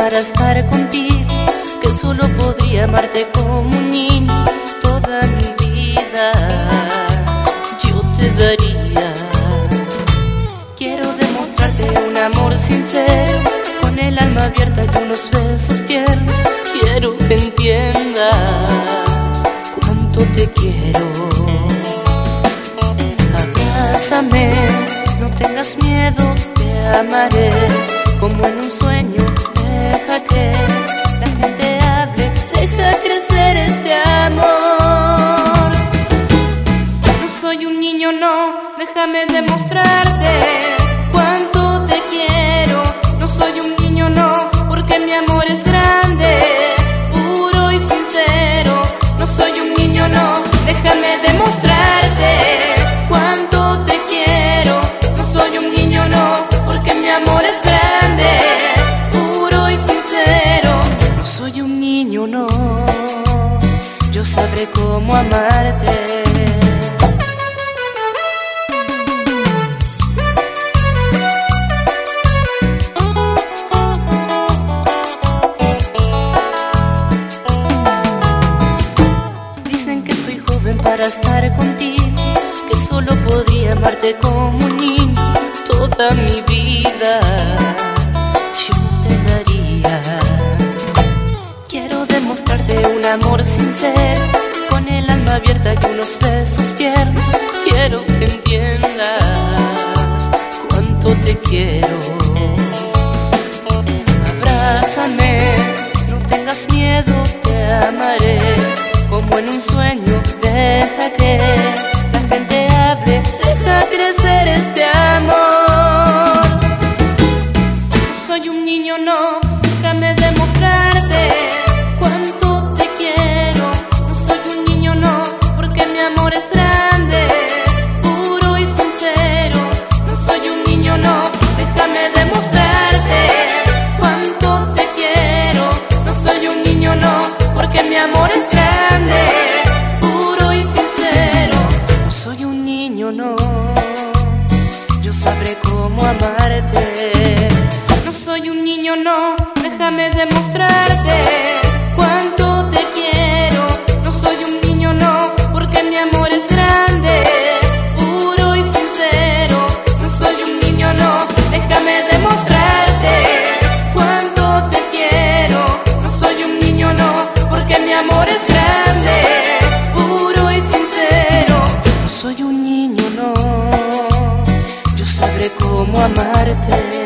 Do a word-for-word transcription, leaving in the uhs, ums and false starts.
para estar contigo, que solo podría amarte como un niño. Toda mi vida yo te daría. Quiero demostrarte un amor sincero, con el alma abierta y unos besos tiernos. Quiero que entiendas cuánto te quiero. Abrázame, no tengas miedo, te amaré como en un sueño. Deja que la gente hable, deja crecer este amor. No soy un niño, no, déjame demostrarte cuánto te quiero. No soy un niño, no, porque mi amor es grande, puro y sincero. No soy un niño, no, déjame demostrarte cuánto te quiero. No soy un niño, no, porque mi amor es grande, puro y sincero. No soy un niño, no, yo sabré cómo amarte. Para estar contigo, que solo podría amarte como un niño. Toda mi vida yo te daría. Quiero demostrarte un amor sincero, con el alma abierta y unos besos tiernos. Quiero que entiendas cuánto te quiero. Abrázame, no tengas miedo, te amaré como en un sueño. Deja que la gente hable, deja crecer este amor. No soy un niño, no, déjame demostrarte cuánto te quiero. No soy un niño, no, porque mi amor es grande, puro y sincero. No soy un niño, no, déjame demostrarte cuánto te quiero. No soy un niño, no, porque mi amor es grande, no, yo sabré cómo amarte. No soy un niño, no, déjame demostrarte cuánto te quiero. No soy un niño, no, porque mi amor es grande, puro y sincero. No soy un niño, no, déjame demostrarte cuánto te quiero. No soy un niño, no, porque mi amor es grande, puro y sincero. No soy un niño, no, yo sabré cómo amarte.